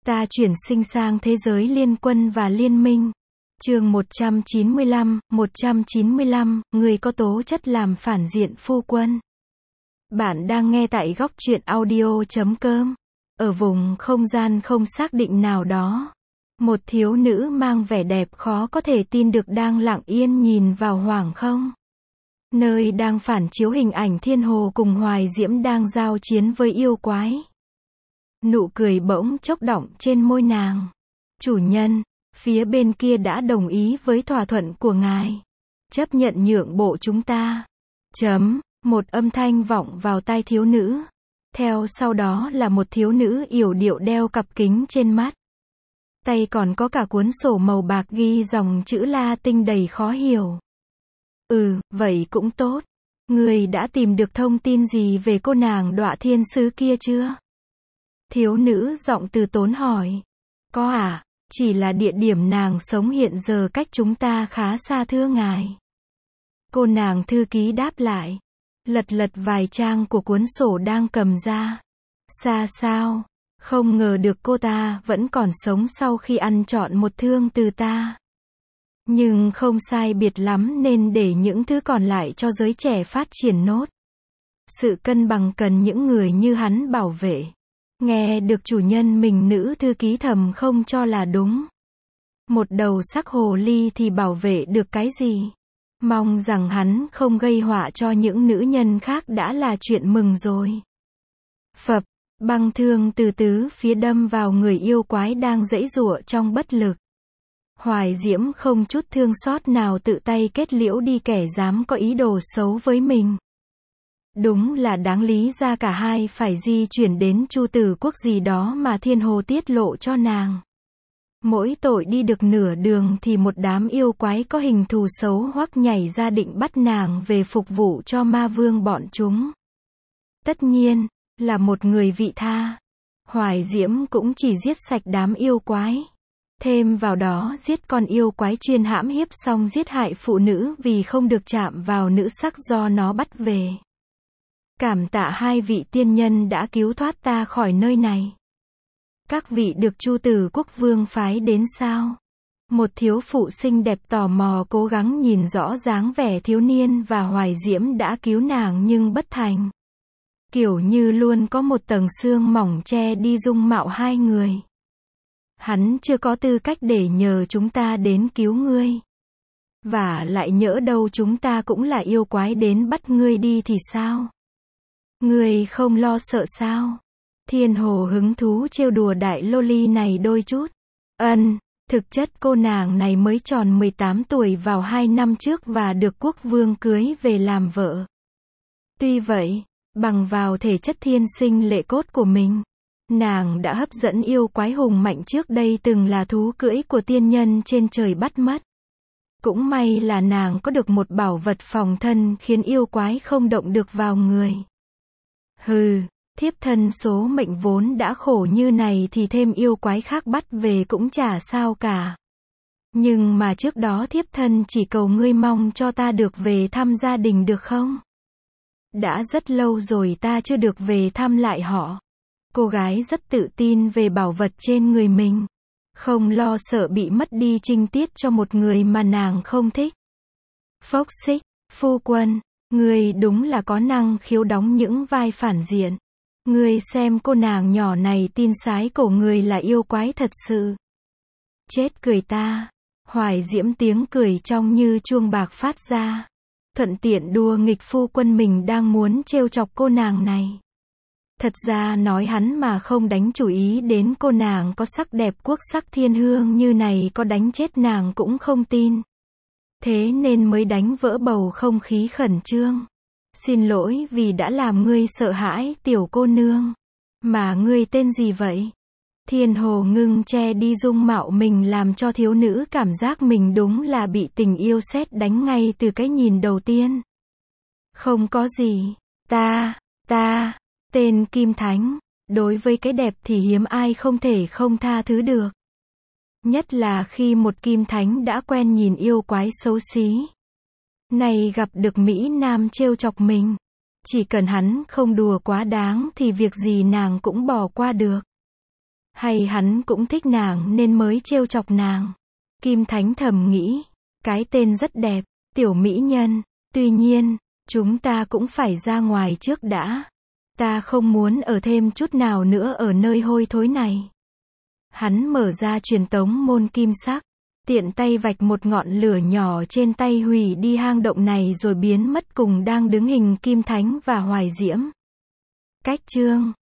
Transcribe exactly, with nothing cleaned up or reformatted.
Ta chuyển sinh sang thế giới liên quân và liên minh. Chương một trăm chín mươi lăm, một trăm chín mươi lăm, người có tố chất làm phản diện phu quân. Bạn đang nghe tại góc truyện audio chấm com. Ở vùng không gian không xác định nào đó, một thiếu nữ mang vẻ đẹp khó có thể tin được đang lặng yên nhìn vào hoàng không. Nơi đang phản chiếu hình ảnh Thiên Hồ cùng Hoài Diễm đang giao chiến với yêu quái. Nụ cười bỗng chốc đọng trên môi nàng. Chủ nhân, phía bên kia đã đồng ý với thỏa thuận của ngài. Chấp nhận nhượng bộ chúng ta. Chấm, một âm thanh vọng vào tai thiếu nữ. Theo sau đó là một thiếu nữ yểu điệu đeo cặp kính trên mắt. Tay còn có cả cuốn sổ màu bạc ghi dòng chữ Latin đầy khó hiểu. Ừ, vậy cũng tốt. Người đã tìm được thông tin gì về cô nàng Đọa Thiên Sứ kia chưa? Thiếu nữ giọng từ tốn hỏi. Có à, chỉ là địa điểm nàng sống hiện giờ cách chúng ta khá xa thưa ngài. Cô nàng thư ký đáp lại. Lật lật vài trang của cuốn sổ đang cầm ra. Xa sao? Không ngờ được cô ta vẫn còn sống sau khi ăn trọn một thương từ ta. Nhưng không sai biệt lắm nên để những thứ còn lại cho giới trẻ phát triển nốt. Sự cân bằng cần những người như hắn bảo vệ. Nghe được chủ nhân mình nữ thư ký thầm không cho là đúng. Một đầu sắc hồ ly thì bảo vệ được cái gì? Mong rằng hắn không gây họa cho những nữ nhân khác đã là chuyện mừng rồi. Phập, băng thương từ tứ phía đâm vào người yêu quái đang giãy giụa trong bất lực. Hoài Diễm không chút thương xót nào tự tay kết liễu đi kẻ dám có ý đồ xấu với mình. Đúng là đáng lý ra cả hai phải di chuyển đến Chu Tử Quốc gì đó mà Thiên Hồ tiết lộ cho nàng. Mỗi tội đi được nửa đường thì một đám yêu quái có hình thù xấu hoắc nhảy ra định bắt nàng về phục vụ cho ma vương bọn chúng. Tất nhiên, là một người vị tha. Hoài Diễm cũng chỉ giết sạch đám yêu quái. Thêm vào đó giết con yêu quái chuyên hãm hiếp xong giết hại phụ nữ vì không được chạm vào nữ sắc do nó bắt về. Cảm tạ hai vị tiên nhân đã cứu thoát ta khỏi nơi này. Các vị được Chu Tử Quốc vương phái đến sao? Một thiếu phụ xinh đẹp tò mò cố gắng nhìn rõ dáng vẻ thiếu niên và Hoài Diễm đã cứu nàng nhưng bất thành. Kiểu như luôn có một tầng xương mỏng che đi dung mạo hai người. Hắn chưa có tư cách để nhờ chúng ta đến cứu ngươi. Và lại nhỡ đâu chúng ta cũng là yêu quái đến bắt ngươi đi thì sao? Ngươi không lo sợ sao? Thiên Hồ hứng thú trêu đùa đại loli này đôi chút. Ân, thực chất cô nàng này mới tròn mười tám tuổi vào hai năm trước và được quốc vương cưới về làm vợ. Tuy vậy, bằng vào thể chất thiên sinh lệ cốt của mình, nàng đã hấp dẫn yêu quái hùng mạnh trước đây từng là thú cưỡi của tiên nhân trên trời bắt mất. Cũng may là nàng có được một bảo vật phòng thân khiến yêu quái không động được vào người. Hừ, thiếp thân số mệnh vốn đã khổ như này thì thêm yêu quái khác bắt về cũng chả sao cả. Nhưng mà trước đó thiếp thân chỉ cầu ngươi mong cho ta được về thăm gia đình được không? Đã rất lâu rồi ta chưa được về thăm lại họ. Cô gái rất tự tin về bảo vật trên người mình. Không lo sợ bị mất đi trinh tiết cho một người mà nàng không thích. Phốc xích, phu quân, ngươi đúng là có năng khiếu đóng những vai phản diện. Ngươi xem cô nàng nhỏ này tin sái cổ người là yêu quái thật sự. Chết cười ta. Hoài Diễm tiếng cười trong như chuông bạc phát ra. Thuận tiện đùa nghịch phu quân mình đang muốn trêu chọc cô nàng này. Thật ra nói hắn mà không đánh chủ ý đến cô nàng có sắc đẹp quốc sắc thiên hương như này có đánh chết nàng cũng không tin. Thế nên mới đánh vỡ bầu không khí khẩn trương. Xin lỗi vì đã làm ngươi sợ hãi tiểu cô nương. Mà ngươi tên gì vậy? Thiên Hồ ngưng che đi dung mạo mình làm cho thiếu nữ cảm giác mình đúng là bị tình yêu sét đánh ngay từ cái nhìn đầu tiên. Không có gì. Ta, ta, tên Kim Thánh. Đối với cái đẹp thì hiếm ai không thể không tha thứ được. Nhất là khi một Kim Thánh đã quen nhìn yêu quái xấu xí. Này gặp được Mỹ Nam trêu chọc mình. Chỉ cần hắn không đùa quá đáng thì việc gì nàng cũng bỏ qua được. Hay hắn cũng thích nàng nên mới trêu chọc nàng. Kim Thánh thầm nghĩ, cái tên rất đẹp, tiểu mỹ nhân. Tuy nhiên, chúng ta cũng phải ra ngoài trước đã. Ta không muốn ở thêm chút nào nữa ở nơi hôi thối này. Hắn mở ra truyền tống môn kim sắc, tiện tay vạch một ngọn lửa nhỏ trên tay hủy đi hang động này rồi biến mất cùng đang đứng hình Kim Thánh và Hoài Diễm. Cách chương